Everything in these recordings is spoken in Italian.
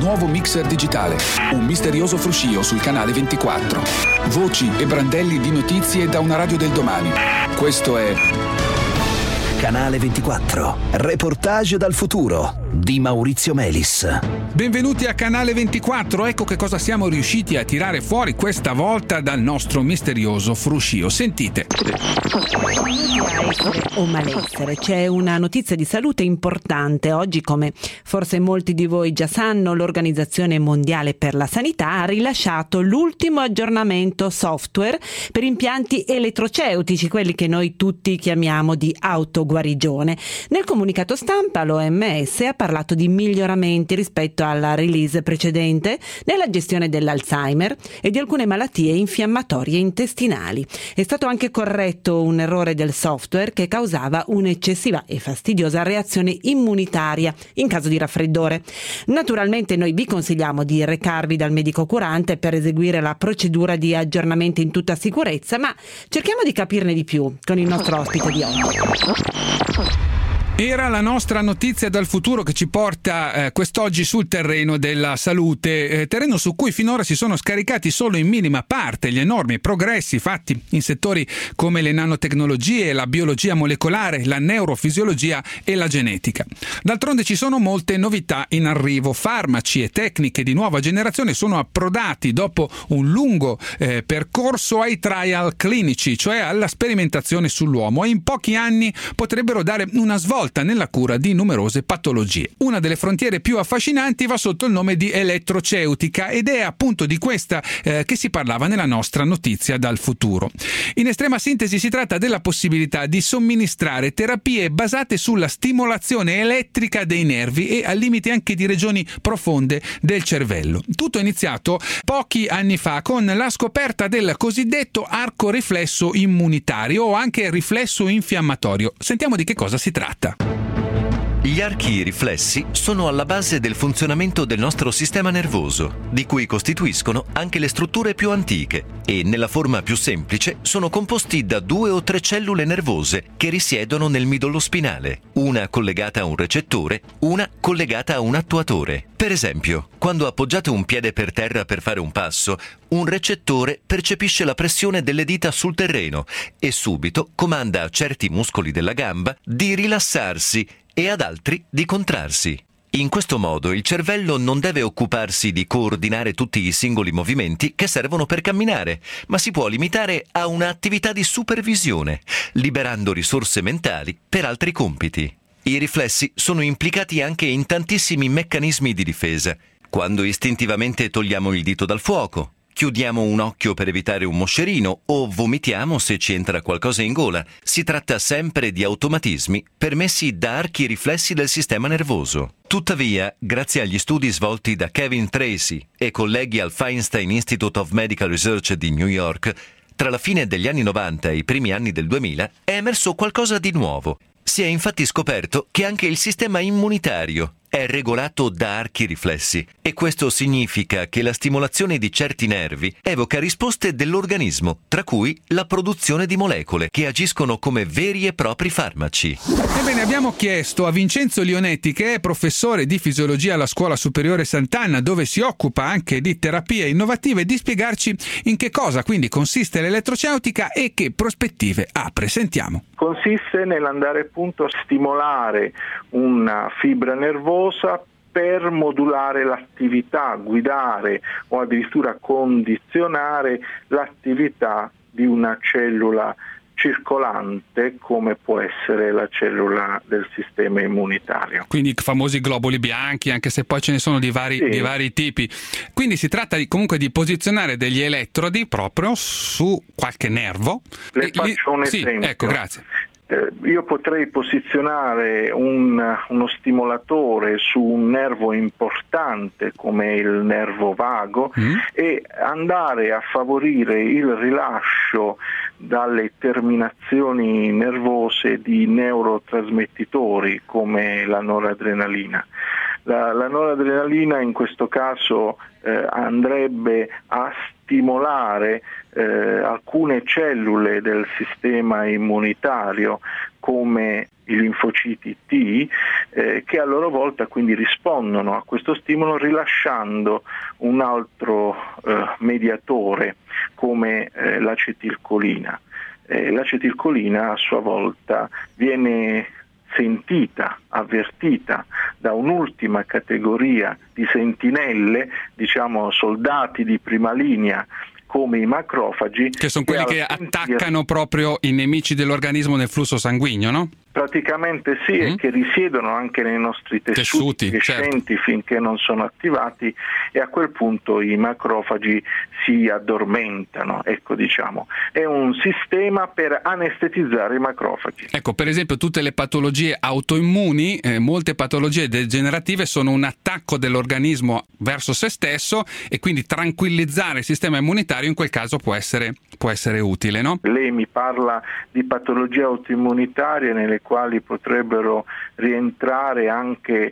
nuovo mixer digitale, un misterioso fruscio sul canale 24. Voci e brandelli di notizie da una radio del domani. Questo è Canale 24, reportage dal futuro di Maurizio Melis. Benvenuti a Canale 24, ecco che cosa siamo riusciti a tirare fuori questa volta dal nostro misterioso fruscio. Sentite. O malessere, c'è una notizia di salute importante. Oggi, come forse molti di voi già sanno, l'Organizzazione Mondiale per la Sanità ha rilasciato l'ultimo aggiornamento software per impianti elettroceutici, quelli che noi tutti chiamiamo di autoguarigione. Nel comunicato stampa l'OMS ha parlato di miglioramenti rispetto alla release precedente nella gestione dell'Alzheimer e di alcune malattie infiammatorie intestinali. È stato anche corretto un errore del software che causava un'eccessiva e fastidiosa reazione immunitaria in caso di raffreddore. Naturalmente noi vi consigliamo di recarvi dal medico curante per eseguire la procedura di aggiornamento in tutta sicurezza, ma cerchiamo di capirne di più con il nostro ospite di oggi. Era la nostra notizia dal futuro che ci porta quest'oggi sul terreno della salute, terreno su cui finora si sono scaricati solo in minima parte gli enormi progressi fatti in settori come le nanotecnologie, la biologia molecolare, la neurofisiologia e la genetica. D'altronde ci sono molte novità in arrivo, farmaci e tecniche di nuova generazione sono approdati dopo un lungo percorso ai trial clinici, cioè alla sperimentazione sull'uomo, e in pochi anni potrebbero dare una svolta nella cura di numerose patologie. Una delle frontiere più affascinanti va sotto il nome di elettroceutica ed è appunto di questa che si parlava nella nostra notizia dal futuro. In estrema sintesi si tratta della possibilità di somministrare terapie basate sulla stimolazione elettrica dei nervi e al limite anche di regioni profonde del cervello. Tutto è iniziato pochi anni fa con la scoperta del cosiddetto arco riflesso immunitario o anche riflesso infiammatorio. Sentiamo di che cosa si tratta. Gli archi riflessi sono alla base del funzionamento del nostro sistema nervoso, di cui costituiscono anche le strutture più antiche e, nella forma più semplice, sono composti da 2 o 3 cellule nervose che risiedono nel midollo spinale, una collegata a un recettore, una collegata a un attuatore. Per esempio, quando appoggiate un piede per terra per fare un passo, un recettore percepisce la pressione delle dita sul terreno e subito comanda a certi muscoli della gamba di rilassarsi e ad altri di contrarsi. In questo modo il cervello non deve occuparsi di coordinare tutti i singoli movimenti che servono per camminare, ma si può limitare a un'attività di supervisione, liberando risorse mentali per altri compiti. I riflessi sono implicati anche in tantissimi meccanismi di difesa. Quando istintivamente togliamo il dito dal fuoco, chiudiamo un occhio per evitare un moscerino o vomitiamo se ci entra qualcosa in gola. Si tratta sempre di automatismi permessi da archi riflessi del sistema nervoso. Tuttavia, grazie agli studi svolti da Kevin Tracy e colleghi al Feinstein Institute of Medical Research di New York, tra la fine degli anni 90 e i primi anni del 2000 è emerso qualcosa di nuovo. Si è infatti scoperto che anche il sistema immunitario è regolato da archi riflessi e questo significa che la stimolazione di certi nervi evoca risposte dell'organismo, tra cui la produzione di molecole che agiscono come veri e propri farmaci. Ebbene, abbiamo chiesto a Vincenzo Lionetti, che è professore di fisiologia alla Scuola Superiore Sant'Anna, dove si occupa anche di terapie innovative, di spiegarci in che cosa quindi consiste l'elettroceutica e che prospettive apre. Sentiamo. Consiste nell'andare appunto a stimolare una fibra nervosa per modulare l'attività, guidare o addirittura condizionare l'attività di una cellula circolante come può essere la cellula del sistema immunitario. Quindi i famosi globuli bianchi, anche se poi ce ne sono di vari tipi. Quindi si tratta comunque di posizionare degli elettrodi proprio su qualche nervo. Le faccio un esempio. Sì, ecco, grazie. Io potrei posizionare uno stimolatore su un nervo importante come il nervo vago e andare a favorire il rilascio dalle terminazioni nervose di neurotrasmettitori come la noradrenalina. La noradrenalina in questo caso andrebbe a stimolare alcune cellule del sistema immunitario come i linfociti T, che a loro volta quindi rispondono a questo stimolo rilasciando un altro mediatore come l'acetilcolina. L'acetilcolina a sua volta viene sentita, avvertita da un'ultima categoria di sentinelle, diciamo soldati di prima linea, come i macrofagi, che sono quelli che attaccano proprio i nemici dell'organismo nel flusso sanguigno, no? Praticamente sì, e che risiedono anche nei nostri tessuti crescenti, certo, finché non sono attivati, e a quel punto i macrofagi si addormentano. Ecco, diciamo, è un sistema per anestetizzare i macrofagi. Ecco, per esempio tutte le patologie autoimmuni, molte patologie degenerative sono un attacco dell'organismo verso se stesso, e quindi tranquillizzare il sistema immunitario in quel caso può essere utile, no? Lei mi parla di patologie autoimmunitarie nelle quali potrebbero rientrare anche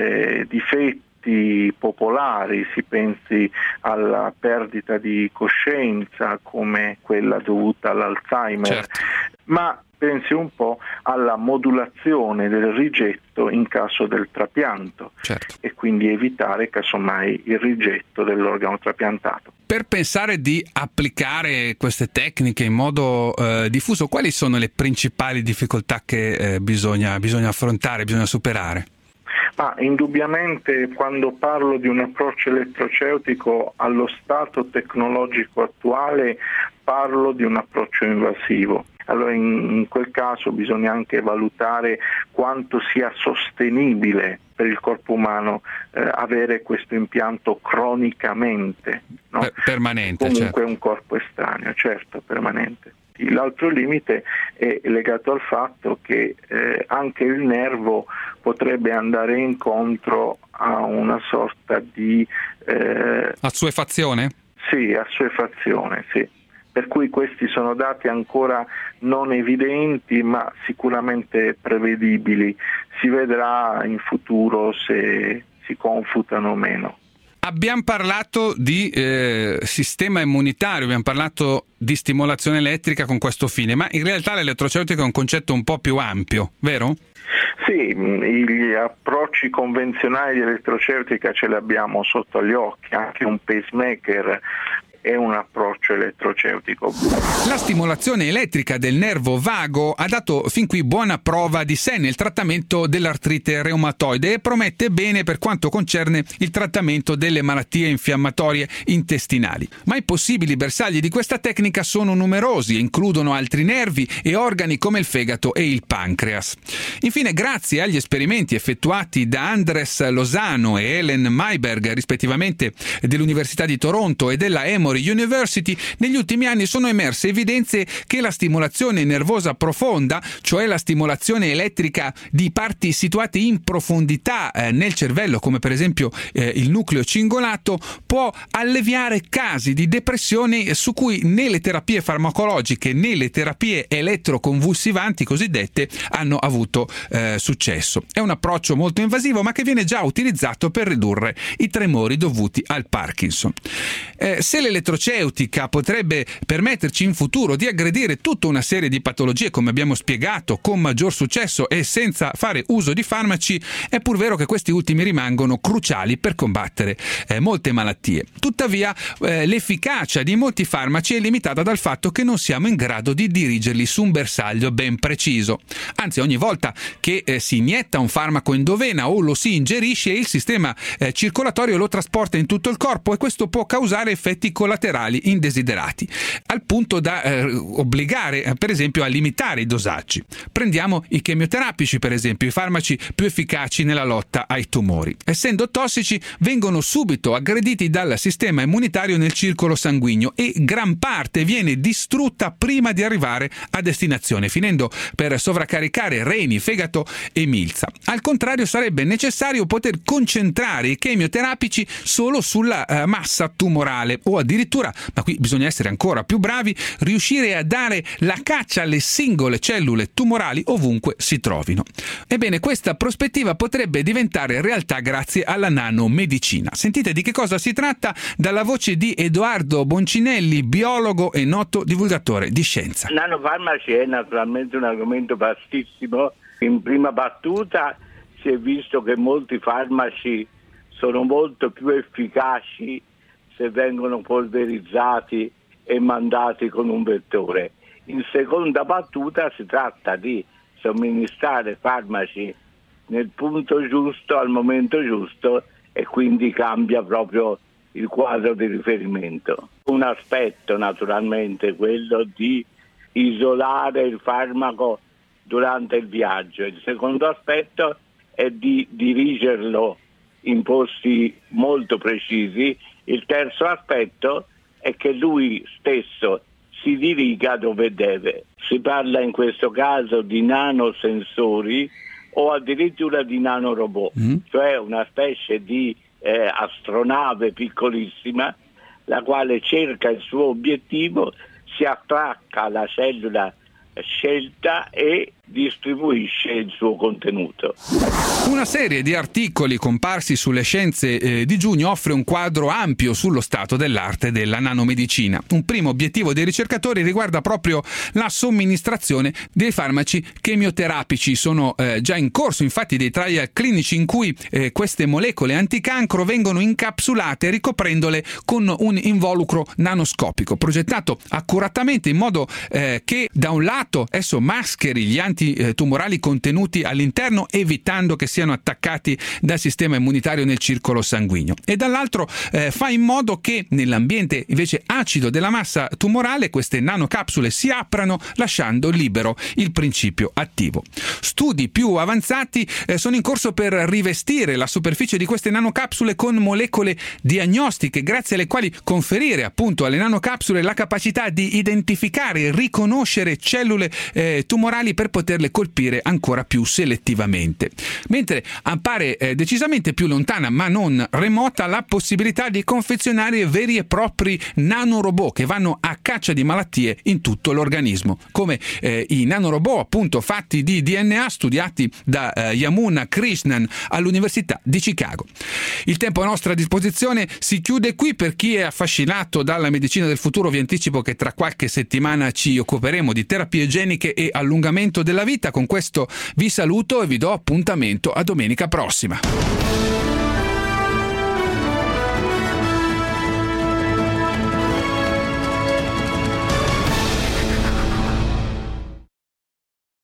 difetti popolari, si pensi alla perdita di coscienza come quella dovuta all'Alzheimer, certo, ma pensi un po' alla modulazione del rigetto in caso del trapianto, certo, e quindi evitare casomai il rigetto dell'organo trapiantato. Per pensare di applicare queste tecniche in modo diffuso, quali sono le principali difficoltà che bisogna affrontare, bisogna superare? Ma indubbiamente quando parlo di un approccio elettroceutico allo stato tecnologico attuale parlo di un approccio invasivo. Allora in quel caso bisogna anche valutare quanto sia sostenibile per il corpo umano avere questo impianto cronicamente, no? Permanente. Comunque certo, un corpo estraneo, certo, permanente. L'altro limite è legato al fatto che anche il nervo potrebbe andare incontro a una sorta di assuefazione? Sì, assuefazione, sì. Per cui questi sono dati ancora non evidenti, ma sicuramente prevedibili. Si vedrà in futuro se si confutano o meno. Abbiamo parlato di sistema immunitario, abbiamo parlato di stimolazione elettrica con questo fine, ma in realtà l'elettroceutica è un concetto un po' più ampio, vero? Sì, gli approcci convenzionali di elettroceutica ce li abbiamo sotto gli occhi, anche un pacemaker è un approccio elettroceutico. La stimolazione elettrica del nervo vago ha dato fin qui buona prova di sé nel trattamento dell'artrite reumatoide e promette bene per quanto concerne il trattamento delle malattie infiammatorie intestinali. Ma i possibili bersagli di questa tecnica sono numerosi e includono altri nervi e organi come il fegato e il pancreas. Infine, grazie agli esperimenti effettuati da Andres Lozano e Ellen Mayberg, rispettivamente dell'Università di Toronto e della Emory University, negli ultimi anni sono emerse evidenze che la stimolazione nervosa profonda, cioè la stimolazione elettrica di parti situate in profondità nel cervello, come per esempio il nucleo cingolato, può alleviare casi di depressione su cui né le terapie farmacologiche né le terapie elettroconvulsivanti cosiddette hanno avuto successo. È un approccio molto invasivo, ma che viene già utilizzato per ridurre i tremori dovuti al Parkinson. Se l'elettroceutica potrebbe permetterci in futuro di aggredire tutta una serie di patologie, come abbiamo spiegato, con maggior successo e senza fare uso di farmaci, è pur vero che questi ultimi rimangono cruciali per combattere molte malattie. Tuttavia, l'efficacia di molti farmaci è limitata dal fatto che non siamo in grado di dirigerli su un bersaglio ben preciso. Anzi, ogni volta che si inietta un farmaco endovena o lo si ingerisce, il sistema circolatorio lo trasporta in tutto il corpo e questo può causare effetti collaterali indesiderati, al punto da obbligare per esempio a limitare i dosaggi. Prendiamo i chemioterapici, per esempio, i farmaci più efficaci nella lotta ai tumori. Essendo tossici, vengono subito aggrediti dal sistema immunitario nel circolo sanguigno e gran parte viene distrutta prima di arrivare a destinazione, finendo per sovraccaricare reni, fegato e milza. Al contrario, sarebbe necessario poter concentrare i chemioterapici solo sulla massa tumorale o addirittura addirittura, ma qui bisogna essere ancora più bravi, riuscire a dare la caccia alle singole cellule tumorali ovunque si trovino. Ebbene, questa prospettiva potrebbe diventare realtà grazie alla nanomedicina. Sentite di che cosa si tratta dalla voce di Edoardo Boncinelli, biologo e noto divulgatore di scienza. Nanofarmaci è naturalmente un argomento vastissimo. In prima battuta si è visto che molti farmaci sono molto più efficaci se vengono polverizzati e mandati con un vettore. In seconda battuta si tratta di somministrare farmaci nel punto giusto, al momento giusto, e quindi cambia proprio il quadro di riferimento. Un aspetto naturalmente quello di isolare il farmaco durante il viaggio, il secondo aspetto è di dirigerlo in posti molto precisi, il terzo aspetto è che lui stesso si diriga dove deve. Si parla in questo caso di nanosensori o addirittura di nanorobot, cioè una specie di astronave piccolissima, la quale cerca il suo obiettivo, si attacca alla cellula scelta e distribuisce il suo contenuto. Una serie di articoli comparsi sulle Scienze di giugno offre un quadro ampio sullo stato dell'arte della nanomedicina. Un primo obiettivo dei ricercatori riguarda proprio la somministrazione dei farmaci chemioterapici. Sono già in corso infatti dei trial clinici in cui queste molecole anticancro vengono incapsulate ricoprendole con un involucro nanoscopico progettato accuratamente in modo che da un lato esso mascheri gli antitumorali contenuti all'interno, evitando che siano attaccati dal sistema immunitario nel circolo sanguigno, e dall'altro fa in modo che nell'ambiente invece acido della massa tumorale queste nanocapsule si aprano lasciando libero il principio attivo. Studi più avanzati sono in corso per rivestire la superficie di queste nanocapsule con molecole diagnostiche, grazie alle quali conferire appunto alle nanocapsule la capacità di identificare e riconoscere cellule tumorali per poterle colpire ancora più selettivamente. Mentre appare decisamente più lontana ma non remota la possibilità di confezionare veri e propri nanorobot che vanno a caccia di malattie in tutto l'organismo, come i nanorobot appunto fatti di DNA studiati da Yamuna Krishnan all'Università di Chicago. Il tempo a nostra disposizione si chiude qui. Per chi è affascinato dalla medicina del futuro vi anticipo che tra qualche settimana ci occuperemo di terapie geniche e allungamento della vita. Con questo vi saluto e vi do appuntamento a domenica prossima.